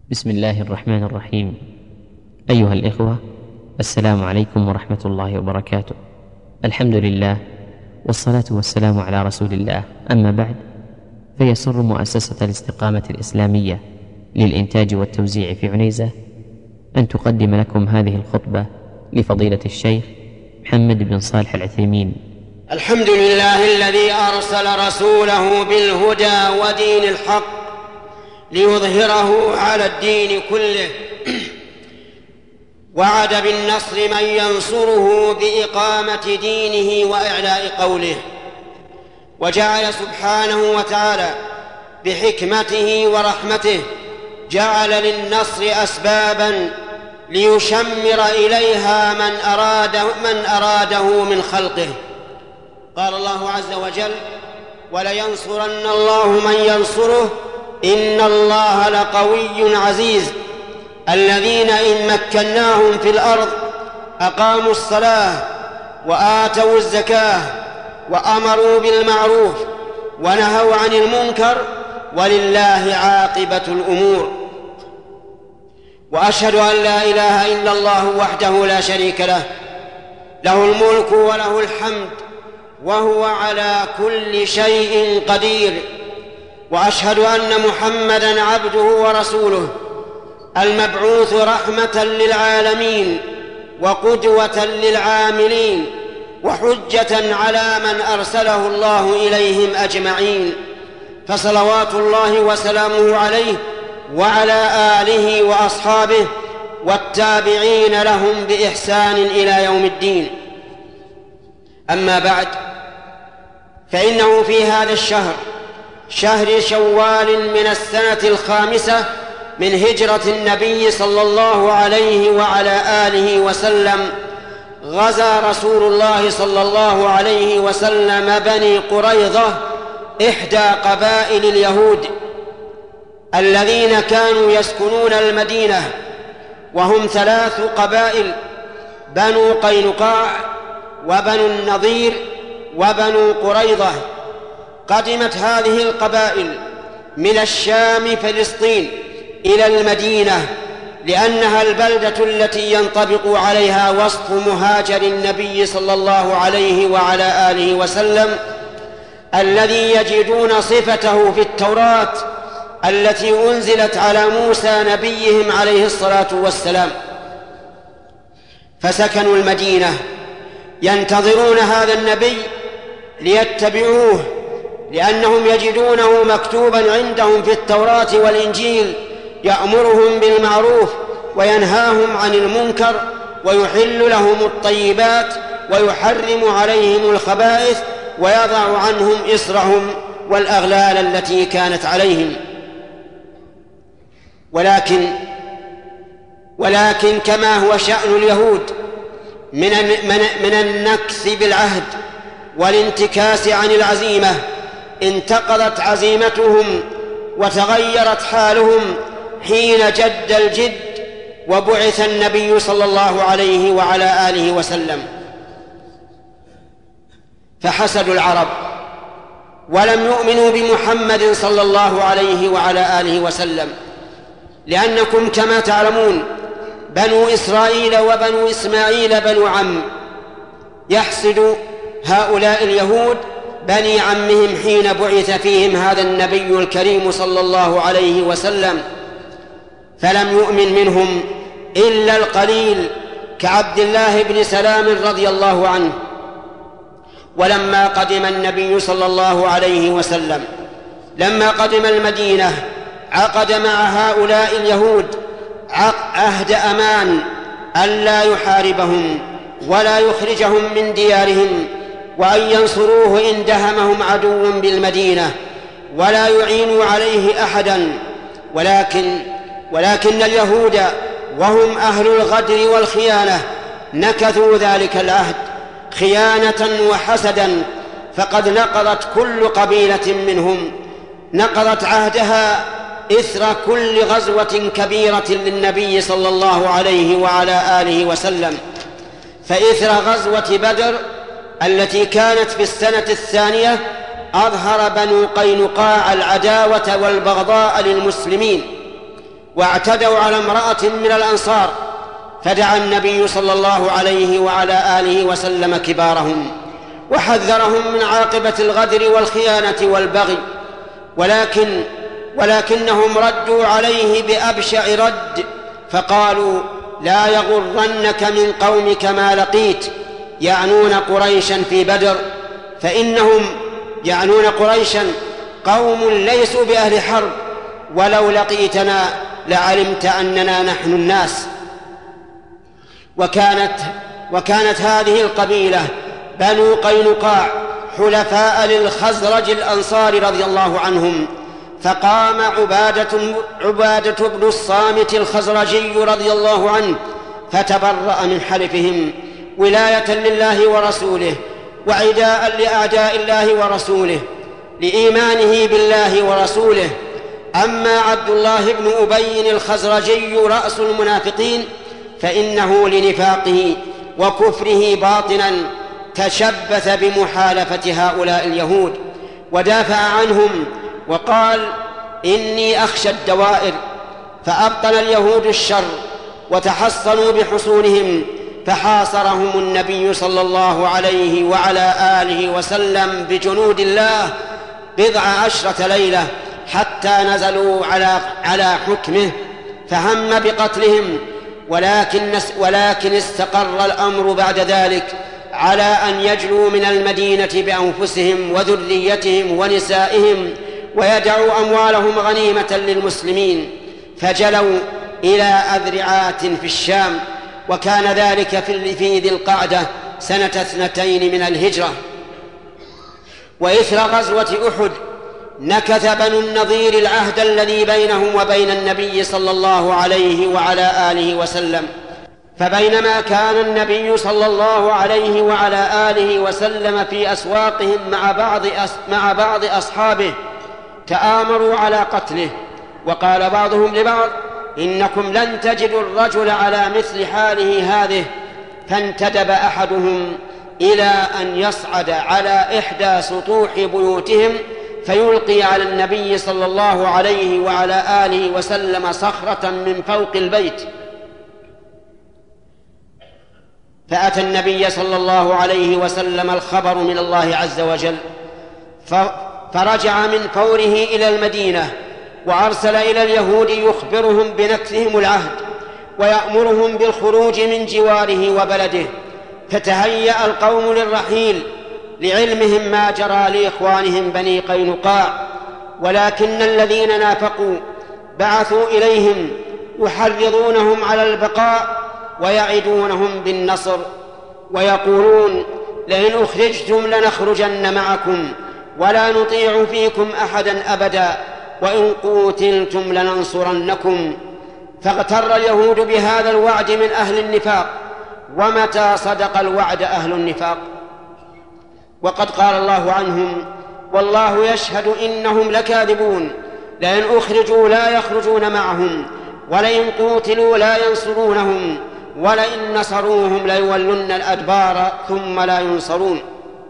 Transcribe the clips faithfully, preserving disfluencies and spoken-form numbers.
بسم الله الرحمن الرحيم. أيها الإخوة، السلام عليكم ورحمة الله وبركاته. الحمد لله والصلاة والسلام على رسول الله، أما بعد، فيسر مؤسسة الاستقامة الإسلامية للإنتاج والتوزيع في عنيزة أن تقدم لكم هذه الخطبة لفضيلة الشيخ محمد بن صالح العثيمين. الحمد لله الذي أرسل رسوله بالهدى ودين الحق ليظهره على الدين كله، وعد بالنصر من ينصره بإقامة دينه وإعلاء قوله، وجعل سبحانه وتعالى بحكمته ورحمته جعل للنصر أسبابا ليشمر إليها من أراد من أراده من خلقه. قال الله عز وجل: ولينصرن الله من ينصره إن الله لقوي عزيز. الذين إن مكناهم في الأرض أقاموا الصلاة وآتوا الزكاة وأمروا بالمعروف ونهوا عن المنكر ولله عاقبة الأمور. وأشهد أن لا إله إلا الله وحده لا شريك له، له الملك وله الحمد وهو على كل شيء قدير. وأشهد أن محمدًا عبده ورسوله المبعوث رحمة للعالمين وقدوة للعاملين وحجة على من أرسله الله إليهم أجمعين، فصلوات الله وسلامه عليه وعلى آله وأصحابه والتابعين لهم بإحسان إلى يوم الدين. أما بعد، فإنه في هذا الشهر، شهر شوال من السنة الخامسة من هجرة النبي صلى الله عليه وعلى آله وسلم، غزا رسول الله صلى الله عليه وسلم بني قريظة، إحدى قبائل اليهود الذين كانوا يسكنون المدينة، وهم ثلاث قبائل: بنو قينقاع وبنو النضير وبنو قريظة. قدمت هذه القبائل من الشام فلسطين إلى المدينة، لأنها البلدة التي ينطبق عليها وصف مهاجر النبي صلى الله عليه وعلى آله وسلم الذي يجدون صفته في التوراة التي أنزلت على موسى نبيهم عليه الصلاة والسلام. فسكنوا المدينة ينتظرون هذا النبي ليتبعوه، لأنهم يجدونه مكتوبا عندهم في التوراة والإنجيل، يأمرهم بالمعروف وينهاهم عن المنكر ويحل لهم الطيبات ويحرم عليهم الخبائث ويضع عنهم إصرهم والأغلال التي كانت عليهم. ولكن ولكن كما هو شأن اليهود من من النكث بالعهد والانتكاس عن العزيمة، انتقضت عزيمتهم وتغيرت حالهم حين جد الجد وبعث النبي صلى الله عليه وعلى آله وسلم. فحسدوا العرب ولم يؤمنوا بمحمد صلى الله عليه وعلى آله وسلم، لأنكم كما تعلمون بنو إسرائيل وبنو إسماعيل بنو عم. يحسد هؤلاء اليهود بني عمهم حين بعث فيهم هذا النبي الكريم صلى الله عليه وسلم، فلم يؤمن منهم إلا القليل كعبد الله بن سلام رضي الله عنه. ولما قدم النبي صلى الله عليه وسلم لما قدم المدينة عقد مع هؤلاء اليهود عهد أمان ألا يحاربهم ولا يخرجهم من ديارهم، وأن ينصروه إن دهمهم عدو بالمدينة، ولا يعينوا عليه أحدا. ولكن ولكن اليهود وهم أهل الغدر والخيانة نكثوا ذلك العهد خيانة وحسدا، فقد نقضت كل قبيلة منهم نقضت عهدها إثر كل غزوة كبيرة للنبي صلى الله عليه وعلى آله وسلم. فإثر غزوة بدر التي كانت في السنة الثانية أظهر بنو قينقاع العداوة والبغضاء للمسلمين، واعتدوا على امرأة من الأنصار، فدعا النبي صلى الله عليه وعلى آله وسلم كبارهم وحذرهم من عاقبة الغدر والخيانة والبغي، ولكن ولكنهم ردوا عليه بأبشع رد، فقالوا: لا يغرنك من قومك ما لقيت، يعنون قريشا في بدر، فإنهم يعنون قريشا قوم ليسوا بأهل حرب، ولو لقيتنا لعلمت أننا نحن الناس. وكانت, وكانت هذه القبيلة بنو قينقاع حلفاء للخزرج الأنصار رضي الله عنهم، فقام عبادة, عبادة بن الصامت الخزرجي رضي الله عنه فتبرأ من حلفهم ولاية لله ورسوله وعداء لأعداء الله ورسوله لإيمانه بالله ورسوله. أما عبد الله بن أبي الخزرجي رأس المنافقين فإنه لنفاقه وكفره باطنا تشبث بمحالفة هؤلاء اليهود ودافع عنهم وقال: إني أخشى الدوائر. فأبطل اليهود الشر وتحصنوا بحصونهم، فحاصرهم النبي صلى الله عليه وعلى آله وسلم بجنود الله بضع عشرة ليلة حتى نزلوا على, على حكمه، فهم بقتلهم، ولكن, ولكن استقر الأمر بعد ذلك على أن يجلوا من المدينة بأنفسهم وذريتهم ونسائهم ويدعوا أموالهم غنيمة للمسلمين، فجلوا إلى أذرعات في الشام، وكان ذلك في ذي القعدة سنة اثنتين من الهجرة. وإثر غزوة أحد نكث بنو النضير العهد الذي بينهم وبين النبي صلى الله عليه وعلى آله وسلم، فبينما كان النبي صلى الله عليه وعلى آله وسلم في أسواقهم مع بعض, مع بعض أصحابه تآمروا على قتله، وقال بعضهم لبعض: إنكم لن تجدوا الرجل على مثل حاله هذه، فانتدب أحدهم إلى أن يصعد على إحدى سطوح بيوتهم فيلقي على النبي صلى الله عليه وعلى آله وسلم صخرة من فوق البيت، فأتى النبي صلى الله عليه وسلم الخبر من الله عز وجل، فرجع من فوره إلى المدينة وأرسل إلى اليهود يخبرهم بنكثهم العهد ويأمرهم بالخروج من جواره وبلده، فتهيأ القوم للرحيل لعلمهم ما جرى لإخوانهم بني قينقاع، ولكن الذين نافقوا بعثوا إليهم يحرضونهم على البقاء ويعدونهم بالنصر، ويقولون: لئن أخرجتم لنخرجن معكم ولا نطيع فيكم أحدا أبدا، وإن قوتلتم لننصرنكم. فاغتر اليهود بهذا الوعد من أهل النفاق، ومتى صدق الوعد أهل النفاق؟ وقد قال الله عنهم: والله يشهد إنهم لكاذبون، لئن أخرجوا لا يخرجون معهم، ولئن قوتلوا لا ينصرونهم، ولئن نصروهم ليولن الأدبار ثم لا ينصرون.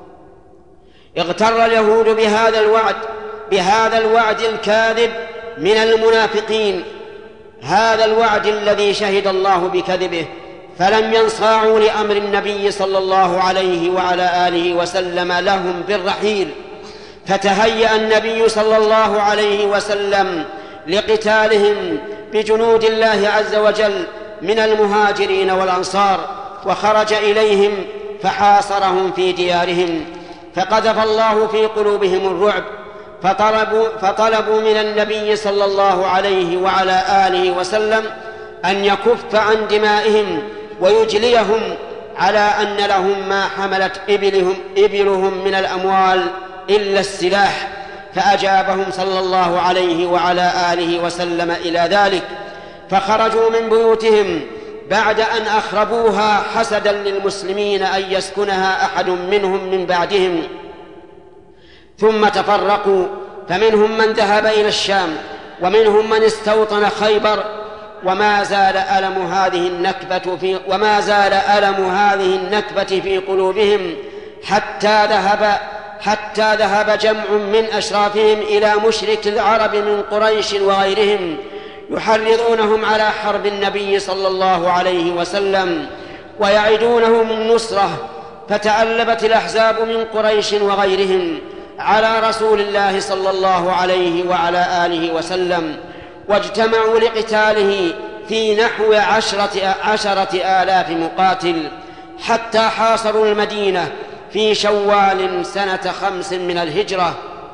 اغتر اليهود بهذا الوعد بهذا الوعد الكاذب من المنافقين، هذا الوعد الذي شهد الله بكذبه، فلم ينصاعوا لأمر النبي صلى الله عليه وعلى آله وسلم لهم بالرحيل، فتهيأ النبي صلى الله عليه وسلم لقتالهم بجنود الله عز وجل من المهاجرين والأنصار، وخرج إليهم فحاصرهم في ديارهم، فقذف الله في قلوبهم الرعب، فطلبوا, فطلبوا من النبي صلى الله عليه وعلى آله وسلم أن يكف عن دمائهم ويجليهم، على أن لهم ما حملت إبلهم, إبلهم من الأموال إلا السلاح، فأجابهم صلى الله عليه وعلى آله وسلم إلى ذلك، فخرجوا من بيوتهم بعد أن أخربوها حسدا للمسلمين أن يسكنها أحد منهم من بعدهم، ثم تفرقوا، فمنهم من ذهب إلى الشام، ومنهم من استوطن خيبر، وما زال ألم هذه النكبة في وما زال ألم هذه النكبة في قلوبهم حتى ذهب حتى ذهب جمع من أشرافهم إلى مشرك العرب من قريش وغيرهم يحرضونهم على حرب النبي صلى الله عليه وسلم ويعدونهم النصرة. فتألبت الأحزاب من قريش وغيرهم على رسول الله صلى الله عليه وعلى آله وسلم، واجتمعوا لقتاله في نحو عشرة, عشرة آلاف مقاتل، حتى حاصروا المدينة في شوال سنة خمس من الهجرة.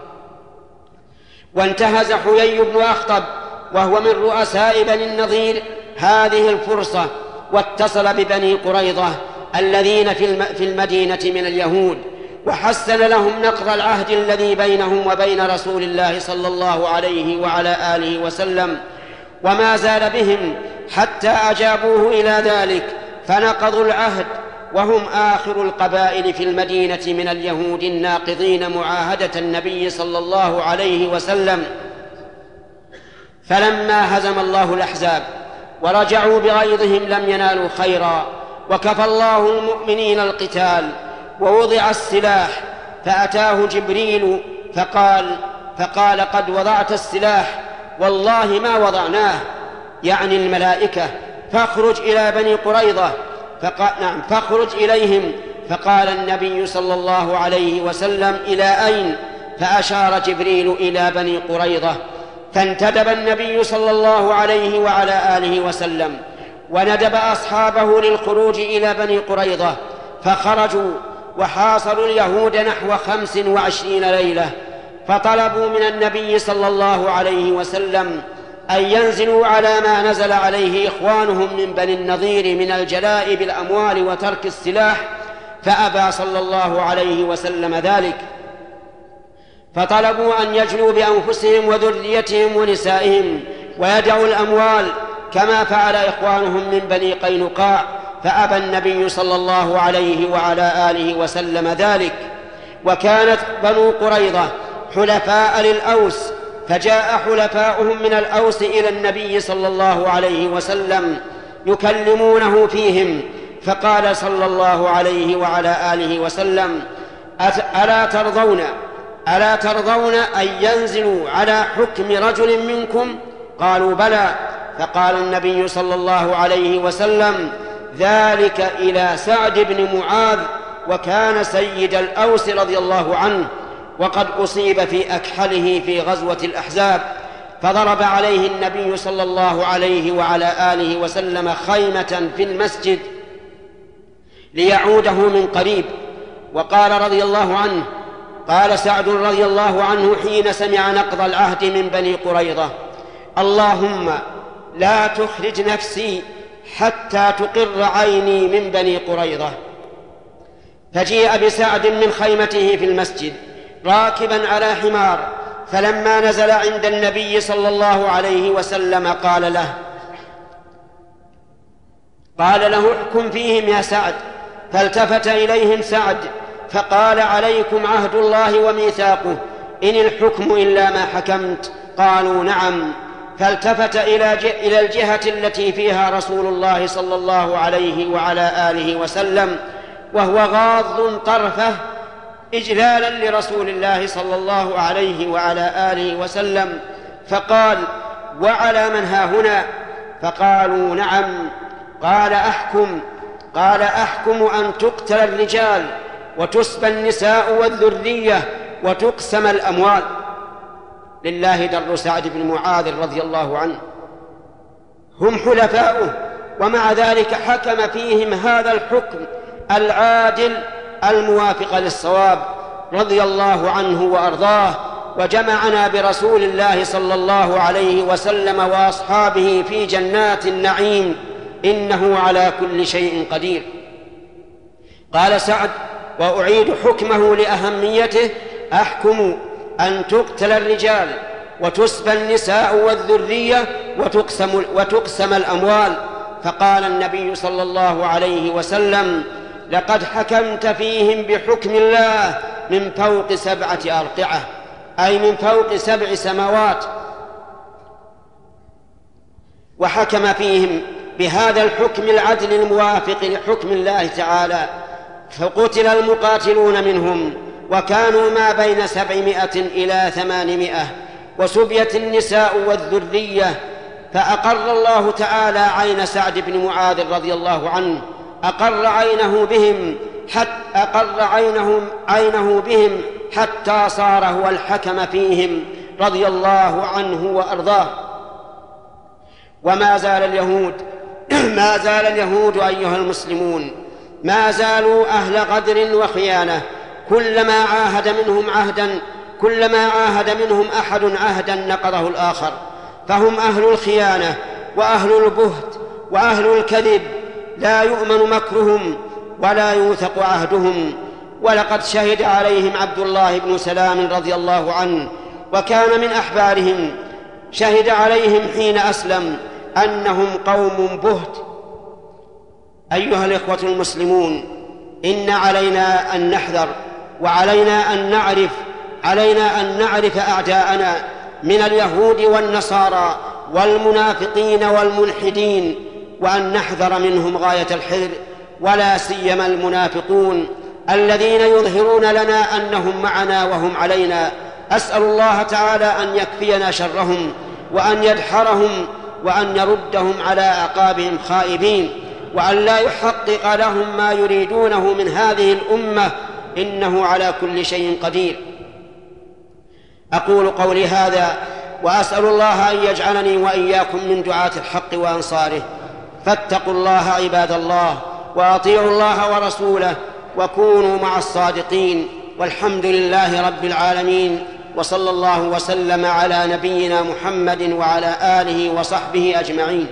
وانتهز حيي بن أخطب وهو من رؤساء بني النضير هذه الفرصة، واتصل ببني قريظة الذين في المدينة من اليهود، وحسن لهم نقض العهد الذي بينهم وبين رسول الله صلى الله عليه وعلى آله وسلم، وما زال بهم حتى أجابوه إلى ذلك فنقضوا العهد، وهم آخر القبائل في المدينة من اليهود الناقضين معاهدة النبي صلى الله عليه وسلم. فلما هزم الله الأحزاب ورجعوا بغيظهم لم ينالوا خيرا، وكفى الله المؤمنين القتال، ووضع السلاح، فأتاه جبريل فقال فقال قد وضعت السلاح، والله ما وضعناه، يعني الملائكة، فاخرج إلى بني قريظة. فقال نعم فاخرج إليهم. فقال النبي صلى الله عليه وسلم إلى أين؟ فأشار جبريل إلى بني قريظة. فانتدب النبي صلى الله عليه وعلى آله وسلم وندب أصحابه للخروج إلى بني قريظة، فخرجوا وحاصروا اليهود نحو خمس وعشرين ليلة. فطلبوا من النبي صلى الله عليه وسلم أن ينزلوا على ما نزل عليه إخوانهم من بني النضير من الجلاء بالأموال وترك السلاح، فأبى صلى الله عليه وسلم ذلك. فطلبوا أن يجلوا بأنفسهم وذريتهم ونسائهم ويدعوا الأموال كما فعل إخوانهم من بني قينقاع، فأبى النبي صلى الله عليه وعلى آله وسلم ذلك. وكانت بنو قريظة حلفاء للأوس، فجاء حلفاؤهم من الأوس إلى النبي صلى الله عليه وسلم يكلمونه فيهم، فقال صلى الله عليه وعلى آله وسلم ألا ترضون ألا ترضون أن ينزلوا على حكم رجل منكم؟ قالوا بلى. فقال النبي صلى الله عليه وسلم ذلك إلى سعد بن معاذ، وكان سيد الأوس رضي الله عنه، وقد أصيب في أكحله في غزوة الأحزاب، فضرب عليه النبي صلى الله عليه وعلى آله وسلم خيمة في المسجد ليعوده من قريب. وقال رضي الله عنه قال سعد رضي الله عنه حين سمع نقض العهد من بني قريظة: اللهم لا تخرج نفسي حتى تقر عيني من بني قريظة. فجيء بسعد من خيمته في المسجد راكبا على حمار، فلما نزل عند النبي صلى الله عليه وسلم قال له قال له احكم فيهم يا سعد. فالتفت إليهم سعد فقال عليكم عهد الله وميثاقه، إن الحكم إلا ما حكمت؟ قالوا نعم. فالتفت إلى الجهة التي فيها رسول الله صلى الله عليه وعلى آله وسلم وهو غاض طرفه إجلالا لرسول الله صلى الله عليه وعلى آله وسلم، فقال: وعلى من ها هنا؟ فقالوا نعم. قال أحكم قال أحكم أن تقتل الرجال وتسبى النساء والذرية وتقسم الأموال. لله در سعد بن معاذ رضي الله عنه، هم حلفاؤه، ومع ذلك حكم فيهم هذا الحكم العادل الموافق للصواب رضي الله عنه وأرضاه، وجمعنا برسول الله صلى الله عليه وسلم وأصحابه في جنات النعيم، إنه على كل شيء قدير. قال سعد: وأعيد حكمه لأهميته: أحكم أن تقتل الرجال وتسبى النساء والذرية وتقسم, وتقسم الأموال. فقال النبي صلى الله عليه وسلم: لقد حكمت فيهم بحكم الله من فوق سبعة أرقعة، أي من فوق سبع سماوات، وحكم فيهم بهذا الحكم العدل الموافق لحكم الله تعالى. فقتل المقاتلون منهم، وكانوا ما بين سبعمائة إلى ثمانمائة، وسبيت النساء والذرية، فأقر الله تعالى عين سعد بن معاذ رضي الله عنه، أقر عينه بهم حتى أقر عينه, عينه بهم حتى صار هو الحكم فيهم رضي الله عنه وأرضاه. وما زال اليهود ما زال اليهود أيها المسلمون ما زالوا أهل غدر وخيانة، كلما عاهد منهم عهدا كلما عاهد منهم أحد عهدا نقضه الآخر، فهم أهل الخيانة وأهل البهت وأهل الكذب، لا يؤمن مكرهم ولا يوثق عهدهم. ولقد شهد عليهم عبد الله بن سلام رضي الله عنه وكان من أحبارهم، شهد عليهم حين أسلم أنهم قوم بهت. أيها الإخوة المسلمون، إن علينا أن نحذر، وعلينا أن نعرف علينا أن نعرف أعداءنا من اليهود والنصارى والمنافقين والملحدين، وأن نحذر منهم غاية الحذر، ولا سيما المنافقون الذين يظهرون لنا أنهم معنا وهم علينا. أسأل الله تعالى أن يكفينا شرهم، وأن يدحرهم، وأن يردهم على أعقابهم خائبين، وأن لا يحقق لهم ما يريدونه من هذه الأمة، إنه على كل شيء قدير. أقول قولي هذا وأسأل الله أن يجعلني وإياكم من دعاة الحق وأنصاره. فاتقوا الله عباد الله، وأطيعوا الله ورسوله، وكونوا مع الصادقين. والحمد لله رب العالمين، وصلى الله وسلم على نبينا محمد وعلى آله وصحبه أجمعين.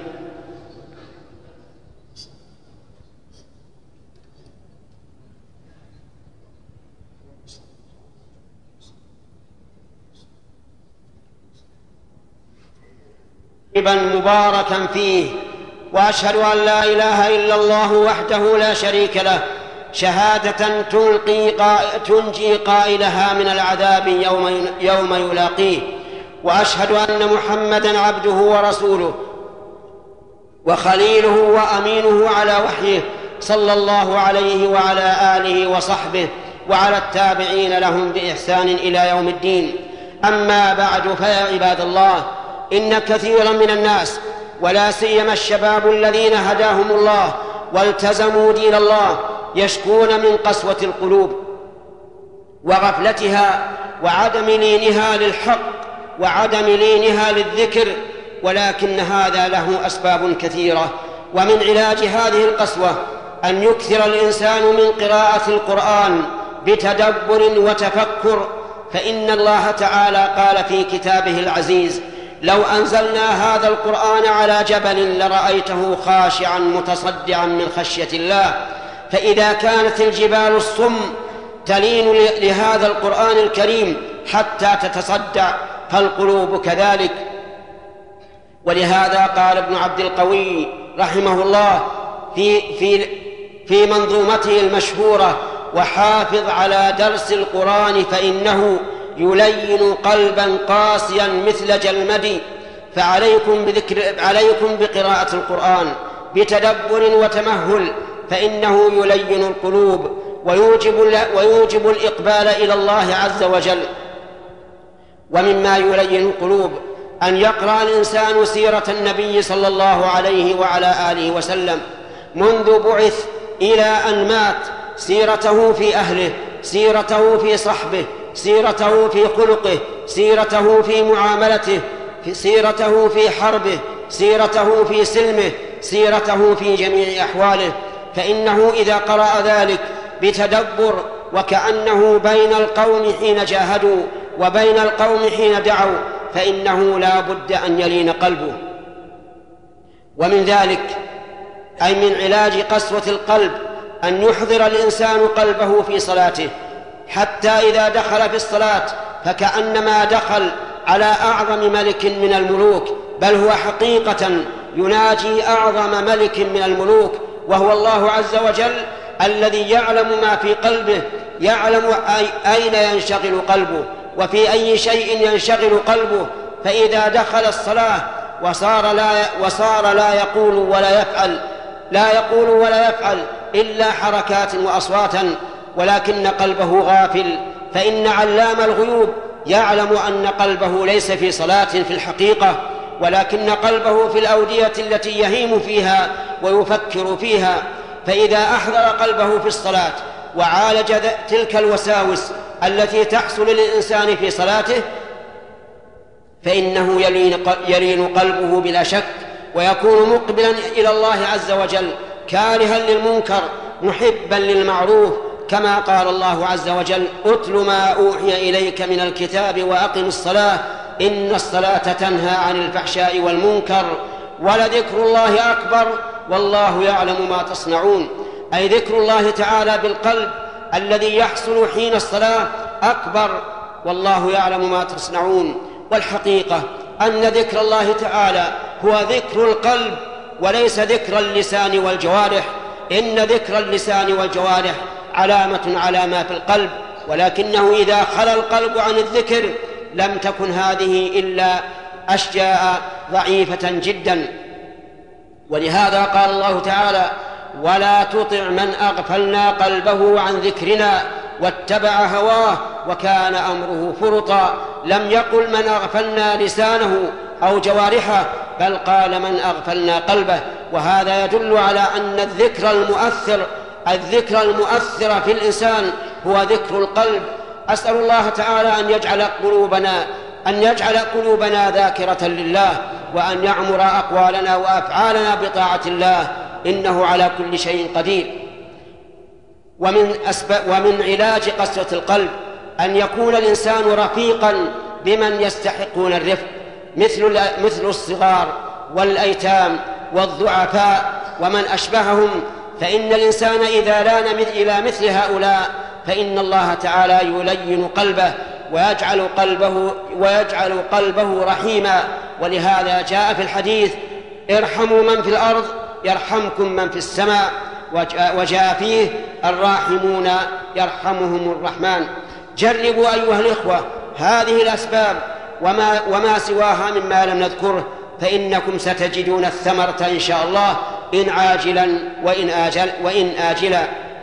مباركا فيه، وأشهد أن لا إله إلا الله وحده لا شريك له، شهادة تلقي تنجي قائلها من العذاب يوم, يوم يلاقيه. وأشهد أن محمدًا عبده ورسوله وخليله وأمينه على وحيه، صلى الله عليه وعلى آله وصحبه وعلى التابعين لهم بإحسان إلى يوم الدين. أما بعد، فيا عباد الله، إن كثيرا من الناس ولا سيما الشباب الذين هداهم الله والتزموا دين الله يشكون من قسوة القلوب وغفلتها وعدم لينها للحق وعدم لينها للذكر، ولكن هذا له أسباب كثيرة. ومن علاج هذه القسوة أن يكثر الإنسان من قراءة القرآن بتدبر وتفكر، فإن الله تعالى قال في كتابه العزيز: لو أنزلنا هذا القرآن على جبل لرأيته خاشعا متصدعا من خشية الله. فإذا كانت الجبال الصم تلين لهذا القرآن الكريم حتى تتصدع، فالقلوب كذلك. ولهذا قال ابن عبد القوي رحمه الله في, في, في منظومته المشهورة: وحافظ على درس القرآن فإنه يلين قلبا قاسيا مثل جلمد. فعليكم بذكر عليكم بقراءة القرآن بتدبر وتمهل، فإنه يلين القلوب ويوجب, ويوجب الإقبال إلى الله عز وجل. ومما يلين القلوب أن يقرأ الإنسان سيرة النبي صلى الله عليه وعلى آله وسلم منذ بعث إلى أن مات، سيرته في أهله، سيرته في صحبه، سيرته في خلقه، سيرته في معاملته، سيرته في حربه، سيرته في سلمه، سيرته في جميع أحواله. فإنه إذا قرأ ذلك بتدبر وكأنه بين القوم حين جاهدوا وبين القوم حين دعوا، فإنه لا بد أن يلين قلبه. ومن ذلك أي من علاج قسوة القلب أن يحضر الإنسان قلبه في صلاته، حتى إذا دخل في الصلاة فكأنما دخل على أعظم ملك من الملوك، بل هو حقيقة يناجي أعظم ملك من الملوك، وهو الله عز وجل الذي يعلم ما في قلبه، يعلم أين ينشغل قلبه وفي أي شيء ينشغل قلبه. فإذا دخل الصلاة وصار لا, وصار لا يقول ولا يفعل لا يقول ولا يفعل إلا حركات وأصواتا، ولكن قلبه غافل، فإن علام الغيوب يعلم أن قلبه ليس في صلاة في الحقيقة، ولكن قلبه في الأودية التي يهيم فيها ويفكر فيها. فإذا أحضر قلبه في الصلاة وعالج تلك الوساوس التي تحصل للإنسان في صلاته فإنه يلين قلبه بلا شك، ويكون مقبلا إلى الله عز وجل كارها للمنكر محبا للمعروف، كما قال الله عز وجل: أتل ما أوحي إليك من الكتاب وأقم الصلاة إن الصلاة تنهى عن الفحشاء والمنكر ولذكر الله أكبر والله يعلم ما تصنعون. أي ذكر الله تعالى بالقلب الذي يحصل حين الصلاة أكبر والله يعلم ما تصنعون. والحقيقة أن ذكر الله تعالى هو ذكر القلب وليس ذكر اللسان والجوارح، إن ذكر اللسان والجوارح علامة على ما في القلب، ولكنه إذا خلا القلب عن الذكر لم تكن هذه إلا أشياء ضعيفة جدا. ولهذا قال الله تعالى: ولا تطع من أغفلنا قلبه عن ذكرنا واتبع هواه وكان أمره فرطا. لم يقل من أغفلنا لسانه أو جوارحه، بل قال من أغفلنا قلبه. وهذا يدل على أن الذكر المؤثر الذكر المؤثر في الإنسان هو ذكر القلب. أسأل الله تعالى أن يجعل قلوبنا أن يجعل قلوبنا ذاكرة لله، وأن يعمر أقوالنا وأفعالنا بطاعة الله، إنه على كل شيء قدير. ومن, أسباب ومن علاج قسوة القلب أن يكون الإنسان رفيقا بمن يستحقون الرفق، مثل مثل الصغار والأيتام والضعفاء ومن أشبههم. فإن الإنسان إذا لان إلى مثل هؤلاء فإن الله تعالى يلين قلبه ويجعل قلبه ويجعل قلبه رحيما. ولهذا جاء في الحديث: ارحموا من في الأرض يرحمكم من في السماء، وجاء فيه: الراحمون يرحمهم الرحمن. جربوا أيها الإخوة هذه الأسباب وما, وما سواها مما لم نذكره، فإنكم ستجدون الثمرة إن شاء الله، إن عاجلا وإن, آجل وإن آجلا.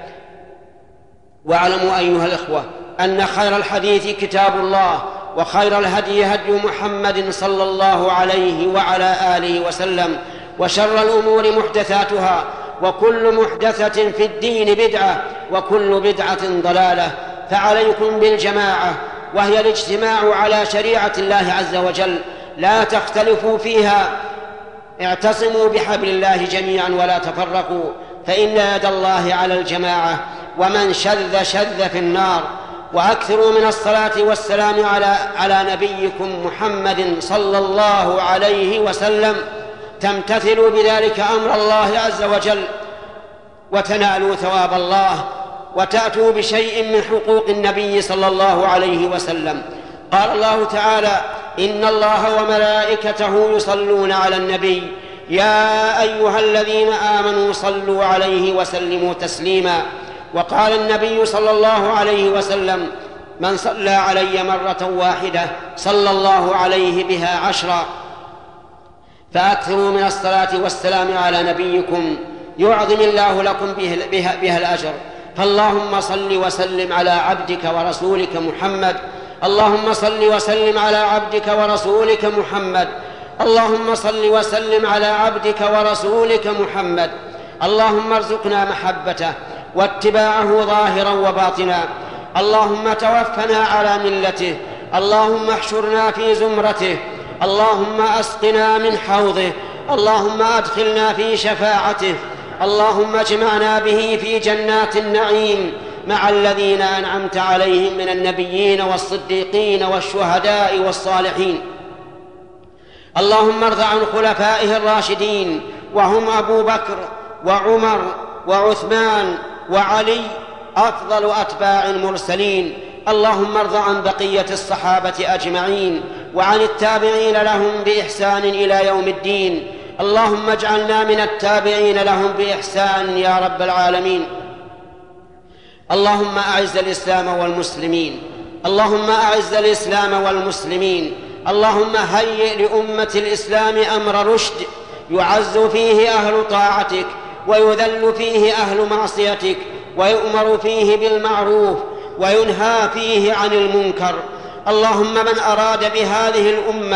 واعلموا أيها الإخوة أن خير الحديث كتاب الله، وخير الهدي هدي محمد صلى الله عليه وعلى آله وسلم، وشر الأمور محدثاتها، وكل محدثة في الدين بدعة، وكل بدعة ضلالة. فعليكم بالجماعة، وهي الاجتماع على شريعة الله عز وجل، لا تختلفوا فيها. اعتصموا بحبل الله جميعا ولا تفرقوا، فإن يد الله على الجماعة، ومن شذ شذ في النار. وأكثروا من الصلاة والسلام على, على نبيكم محمد صلى الله عليه وسلم، تمتثلوا بذلك أمر الله عز وجل وتنالوا ثواب الله، وتأتوا بشيء من حقوق النبي صلى الله عليه وسلم. قال الله تعالى: إن الله وملائكته يصلون على النبي يا أيها الذين آمنوا صلوا عليه وسلموا تسليما. وقال النبي صلى الله عليه وسلم: من صلى علي مرة واحدة صلى الله عليه بها عشرا. فأكثروا من الصلاة والسلام على نبيكم يعظم الله لكم بها, بها الأجر. فاللهم صل وسلم على عبدك ورسولك محمد اللهم صل وسلم على عبدك ورسولك محمد اللهم صل وسلم على عبدك ورسولك محمد اللهم ارزقنا محبته واتباعه ظاهرا وباطنا. اللهم توفنا على ملته، اللهم احشرنا في زمرته، اللهم أسقنا من حوضه، اللهم أدخلنا في شفاعته، اللهم اجمعنا به في جنات النعيم مع الذين أنعمت عليهم من النبيين والصديقين والشهداء والصالحين. اللهم ارض عن خلفائه الراشدين، وهم أبو بكر وعمر وعثمان وعلي أفضل أتباع المرسلين. اللهم ارض عن بقية الصحابة أجمعين، وعن التابعين لهم بإحسان إلى يوم الدين. اللهم اجعلنا من التابعين لهم بإحسان يا رب العالمين. اللهم أعز الإسلام والمسلمين، اللهم أعز الإسلام والمسلمين. اللهم هيئ لأمة الإسلام أمر رشد يعز فيه أهل طاعتك ويذل فيه أهل معصيتك، ويؤمر فيه بالمعروف وينهى فيه عن المنكر. اللهم من أراد بهذه الأمة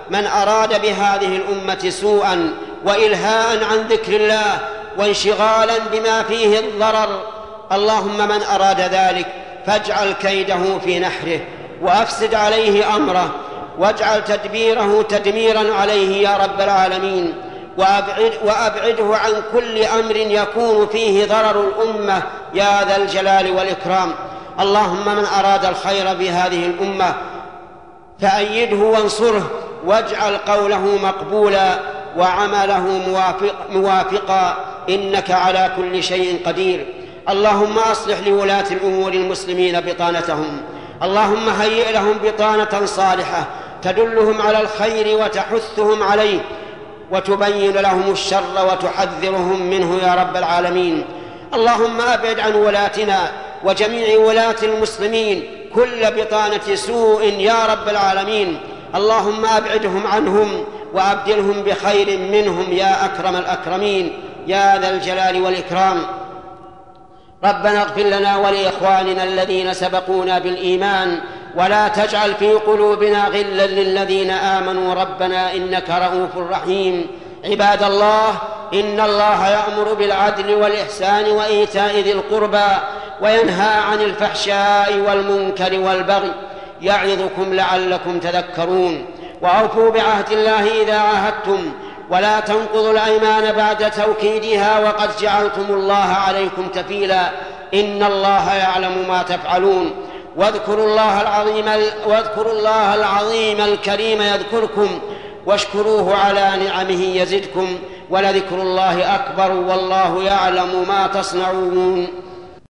من أراد بهذه الأمة سوءا وإلهاء عن ذكر الله وانشغالا بما فيه الضرر، اللهم من أراد ذلك فاجعل كيده في نحره وأفسد عليه أمره، واجعل تدبيره تدميرا عليه يا رب العالمين، وأبعد وأبعده عن كل أمر يكون فيه ضرر الأمة يا ذا الجلال والإكرام. اللهم من أراد الخير بهذه الأمة فأيده وانصره، واجعل قوله مقبولا وعمله موافق موافقا، إنك على كل شيء قدير. اللهم أصلح لولاة الأمور المسلمين بطانتهم، اللهم هيئ لهم بطانة صالحة تدلهم على الخير وتحثهم عليه وتبين لهم الشر وتحذرهم منه يا رب العالمين. اللهم أبعد عن ولاتنا وجميع ولاة المسلمين كل بطانة سوء يا رب العالمين. اللهم أبعدهم عنهم وأبدلهم بخير منهم يا أكرم الأكرمين يا ذا الجلال والإكرام. ربنا اغفر لنا ولإخواننا الذين سبقونا بالإيمان، ولا تجعل في قلوبنا غلا للذين آمنوا ربنا إنك رؤوف رحيم. عباد الله، إن الله يأمر بالعدل والإحسان وإيتاء ذي القربى وينهى عن الفحشاء والمنكر والبغي، يعظكم لعلكم تذكرون. وأوفوا بعهد الله إذا عاهدتم، ولا تنقضوا الأيمان بعد توكيدها وقد جعلتم الله عليكم كفيلا، إن الله يعلم ما تفعلون. واذكروا الله العظيم واذكروا الله العظيم الكريم يذكركم، واشكروه على نعمه يزدكم، ولذكر الله أكبر والله يعلم ما تصنعون.